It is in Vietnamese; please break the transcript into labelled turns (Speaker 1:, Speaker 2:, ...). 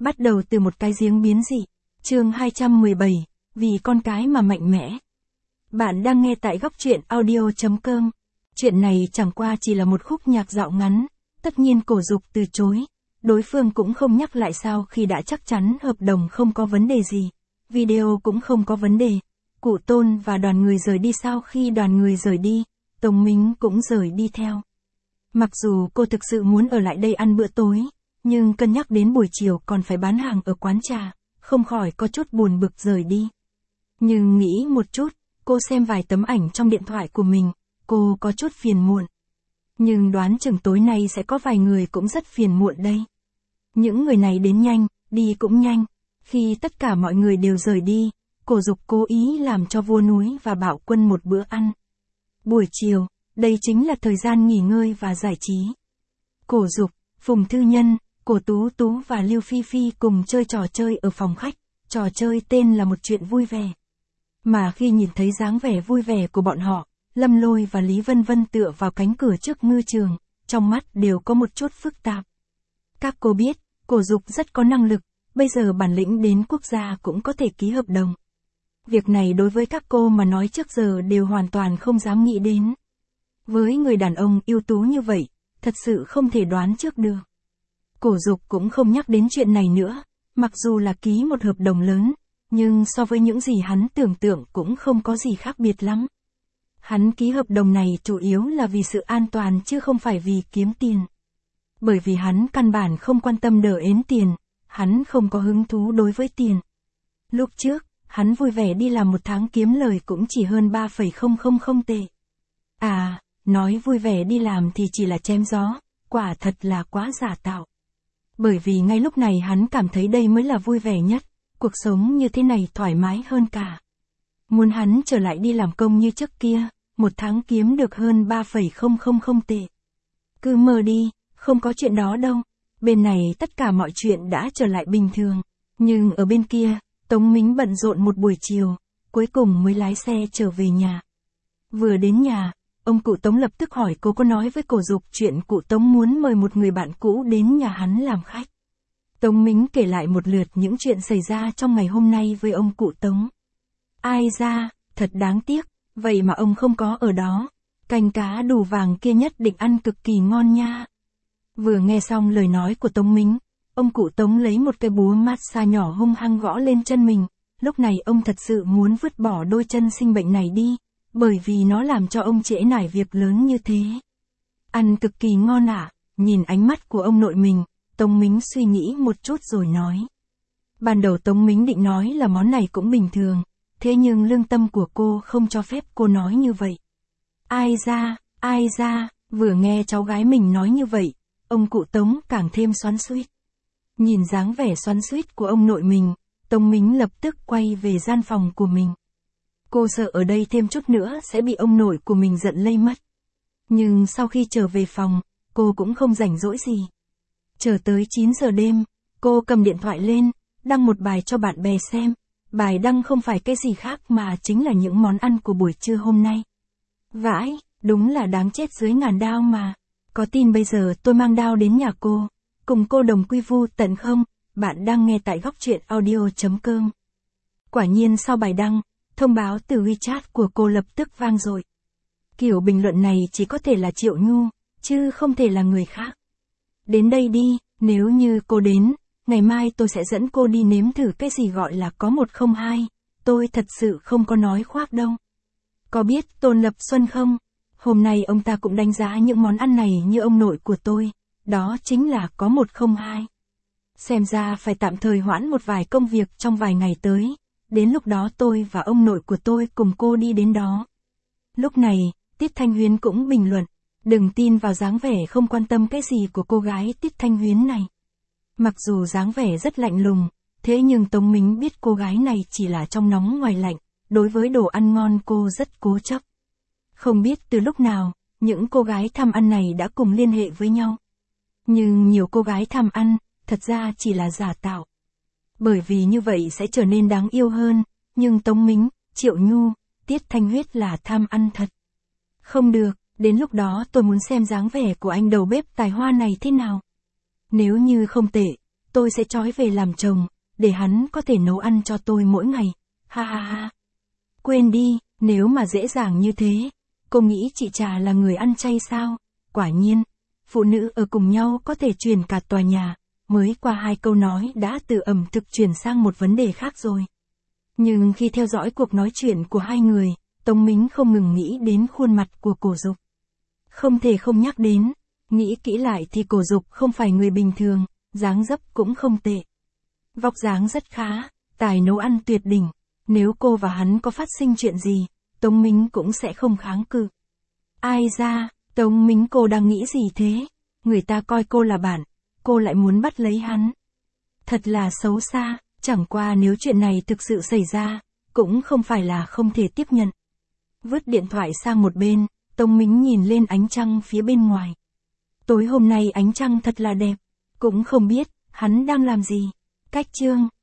Speaker 1: Bắt đầu từ một cái giếng biến dị. Chương 217, vì con cái mà mạnh mẽ. Bạn đang nghe tại góc truyện audio.com. Chuyện này chẳng qua chỉ là một khúc nhạc dạo ngắn, tất nhiên Cổ Dục từ chối. Đối phương cũng không nhắc lại sau khi đã chắc chắn hợp đồng không có vấn đề gì. Video cũng không có vấn đề. Cụ Tôn và đoàn người rời đi. Sau khi đoàn người rời đi, Tống Mính cũng rời đi theo. Mặc dù cô thực sự muốn ở lại đây ăn bữa tối, nhưng cân nhắc đến buổi chiều còn phải bán hàng ở quán trà, không khỏi có chút buồn bực rời đi. Nhưng nghĩ một chút, cô xem vài tấm ảnh trong điện thoại của mình, cô có chút phiền muộn. Nhưng đoán chừng tối nay sẽ có vài người cũng rất phiền muộn đây. Những người này đến nhanh, đi cũng nhanh. Khi tất cả mọi người đều rời đi, Cổ Dục cố ý làm cho Vua Núi và Bảo Quân một bữa ăn. Buổi chiều, đây chính là thời gian nghỉ ngơi và giải trí. Cổ Dục, Phùng Thư Nhân, Cổ Tú Tú và Lưu Phi Phi cùng chơi trò chơi ở phòng khách, trò chơi tên là Một Chuyện Vui Vẻ. Mà khi nhìn thấy dáng vẻ vui vẻ của bọn họ, Lâm Lôi và Lý Vân Vân tựa vào cánh cửa trước ngư trường, trong mắt đều có một chút phức tạp. Các cô biết, Cổ Dục rất có năng lực, bây giờ bản lĩnh đến quốc gia cũng có thể ký hợp đồng. Việc này đối với các cô mà nói trước giờ đều hoàn toàn không dám nghĩ đến. Với người đàn ông ưu tú như vậy, thật sự không thể đoán trước được. Cổ Dục cũng không nhắc đến chuyện này nữa, mặc dù là ký một hợp đồng lớn, nhưng so với những gì hắn tưởng tượng cũng không có gì khác biệt lắm. Hắn ký hợp đồng này chủ yếu là vì sự an toàn chứ không phải vì kiếm tiền. Bởi vì hắn căn bản không quan tâm đờ ến tiền, hắn không có hứng thú đối với tiền. Lúc trước, hắn vui vẻ đi làm một tháng kiếm lời cũng chỉ hơn 3,000 tệ. À, nói vui vẻ đi làm thì chỉ là chém gió, quả thật là quá giả tạo. Bởi vì ngay lúc này hắn cảm thấy đây mới là vui vẻ nhất, cuộc sống như thế này thoải mái hơn cả. Muốn hắn trở lại đi làm công như trước kia, một tháng kiếm được hơn 3,000 tệ. Cứ mơ đi, không có chuyện đó đâu. Bên này tất cả mọi chuyện đã trở lại bình thường, nhưng ở bên kia, Tống Mính bận rộn một buổi chiều, cuối cùng mới lái xe trở về nhà. Vừa đến nhà, ông cụ Tống lập tức hỏi cô có nói với Cổ Dục chuyện cụ Tống muốn mời một người bạn cũ đến nhà hắn làm khách. Tống Mính kể lại một lượt những chuyện xảy ra trong ngày hôm nay với ông cụ Tống. Ai ra, thật đáng tiếc, vậy mà ông không có ở đó. Canh cá đù vàng kia nhất định ăn cực kỳ ngon nha. Vừa nghe xong lời nói của Tống Mính, ông cụ Tống lấy một cái búa massage nhỏ hung hăng gõ lên chân mình. Lúc này ông thật sự muốn vứt bỏ đôi chân sinh bệnh này đi, bởi vì nó làm cho ông trễ nải việc lớn như thế. Ăn cực kỳ ngon ạ. Nhìn ánh mắt của ông nội mình, Tống Mính suy nghĩ một chút rồi nói. Ban đầu Tống Mính định nói là món này cũng bình thường, thế nhưng lương tâm của cô không cho phép cô nói như vậy. Ai ra, vừa nghe cháu gái mình nói như vậy, ông cụ Tống càng thêm xoắn xuýt. Nhìn dáng vẻ xoắn xuýt của ông nội mình, Tống Mính lập tức quay về gian phòng của mình. Cô sợ ở đây thêm chút nữa sẽ bị ông nội của mình giận lây mất. Nhưng sau khi trở về phòng, cô cũng không rảnh rỗi gì. Chờ tới 9 giờ đêm, cô cầm điện thoại lên, đăng một bài cho bạn bè xem. Bài đăng không phải cái gì khác mà chính là những món ăn của buổi trưa hôm nay. Vãi, đúng là đáng chết dưới ngàn đao mà. Có tin bây giờ tôi mang đao đến nhà cô, cùng cô đồng quy vu tận không? Bạn đang nghe tại góc truyện audio.com. Quả nhiên sau bài đăng, thông báo từ WeChat của cô lập tức vang dội. Kiểu bình luận này chỉ có thể là Triệu Nhu, chứ không thể là người khác. Đến đây đi, nếu như cô đến, ngày mai tôi sẽ dẫn cô đi nếm thử cái gì gọi là có 102, tôi thật sự không có nói khoác đâu. Có biết Tôn Lập Xuân không? Hôm nay ông ta cũng đánh giá những món ăn này như ông nội của tôi, đó chính là có 102. Xem ra phải tạm thời hoãn một vài công việc trong vài ngày tới, đến lúc đó tôi và ông nội của tôi cùng cô đi đến đó. Lúc này, Tiết Thanh Huyến cũng bình luận, đừng tin vào dáng vẻ không quan tâm cái gì của cô gái Tiết Thanh Huyến này. Mặc dù dáng vẻ rất lạnh lùng, thế nhưng Tống Mính biết cô gái này chỉ là trong nóng ngoài lạnh, đối với đồ ăn ngon cô rất cố chấp. Không biết từ lúc nào, những cô gái tham ăn này đã cùng liên hệ với nhau. Nhưng nhiều cô gái tham ăn, thật ra chỉ là giả tạo. Bởi vì như vậy sẽ trở nên đáng yêu hơn, nhưng Tống Mính, Triệu Nhu, Tiết Thanh Huyết là tham ăn thật. Không được, đến lúc đó tôi muốn xem dáng vẻ của anh đầu bếp tài hoa này thế nào. Nếu như không tệ, tôi sẽ trói về làm chồng, để hắn có thể nấu ăn cho tôi mỗi ngày. Ha ha ha. Quên đi, nếu mà dễ dàng như thế, cô nghĩ chị Trà là người ăn chay sao? Quả nhiên, phụ nữ ở cùng nhau có thể truyền cả tòa nhà, mới qua 2 câu nói đã từ ẩm thực chuyển sang một vấn đề khác rồi. Nhưng khi theo dõi cuộc nói chuyện của hai người, Tống Mính không ngừng nghĩ đến khuôn mặt của Cổ Dục. Không thể không nhắc đến, nghĩ kỹ lại thì Cổ Dục không phải người bình thường, dáng dấp cũng không tệ. Vóc dáng rất khá, tài nấu ăn tuyệt đỉnh, nếu cô và hắn có phát sinh chuyện gì, Tống Mính cũng sẽ không kháng cự. Ai ra, Tống Mính cô đang nghĩ gì thế? Người ta coi cô là bạn, cô lại muốn bắt lấy hắn. Thật là xấu xa, chẳng qua nếu chuyện này thực sự xảy ra, cũng không phải là không thể tiếp nhận. Vứt điện thoại sang một bên, Tống Mính nhìn lên ánh trăng phía bên ngoài. Tối hôm nay ánh trăng thật là đẹp, cũng không biết, hắn đang làm gì. Cách chương